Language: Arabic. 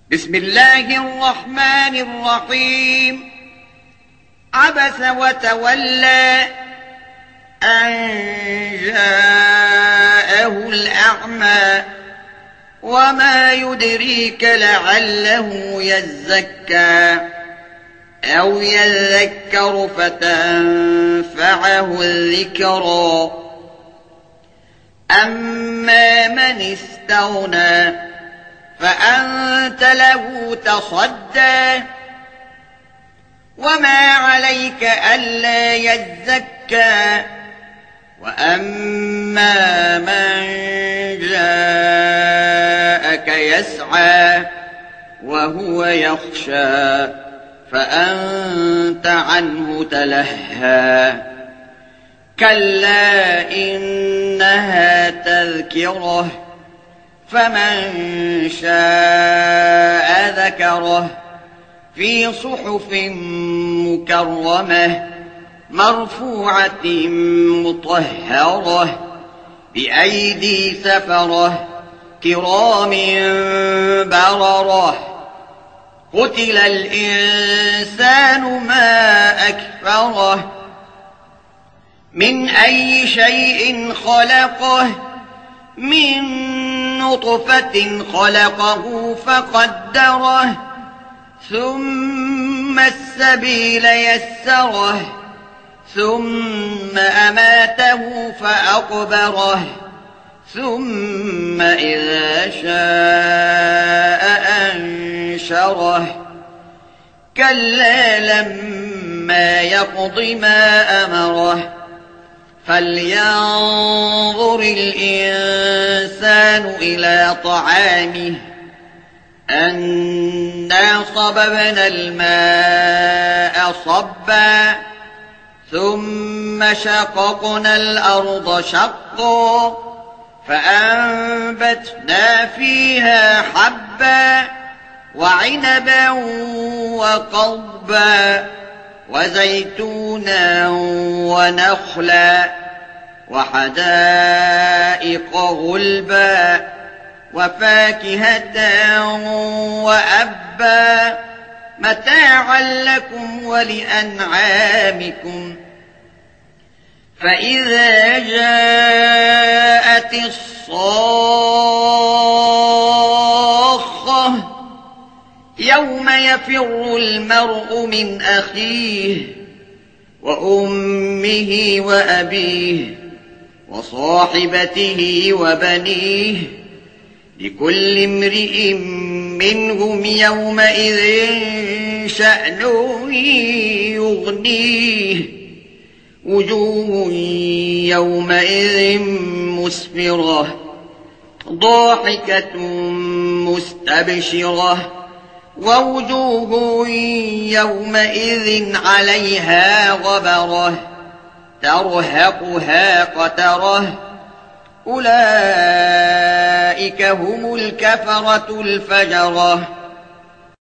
بسم الله الرحمن الرحيم. عبس وتولى أن جاءه الأعمى وما يدريك لعله يزكى أو يذكر فتنفعه الذكرى. أما من استغنى فأنت له تصدى وما عليك ألا يزكى. وأما من جاءك يسعى وهو يخشى فأنت عنه تلهى. كلا إنها تذكرة فمن شاء ذكره في صحف مكرمة مرفوعة مطهرة بأيدي سفرة كرام بررة. قتل الإنسان ما أكفره من أي شيء خلقه من نطفة خلقه فقدره ثم السبيل يسره ثم أماته فأقبره ثم إذا شاء أنشره. كلا لما يقض ما أمره فلينظر الإنسان إلى طعامه أنا صببنا الماء صبا ثم شققنا الأرض شقا فأنبتنا فيها حبا وعنبا وقضبا وزيتونا ونخلا وحدائق غلبا وفاكهة وأبا متاعا لكم ولأنعامكم. فإذا جاءت الصاخة يوم يفر المرء من أخيه وأمه وأبيه وصاحبته وبنيه لكل امرئ منهم يومئذ شأن يغنيه. وجوه يومئذ مسفرة ضاحكة مستبشرة ووجوه يومئذ عليها غبرة ترهقها قترة. أولئك هم الكفرة الفجرة.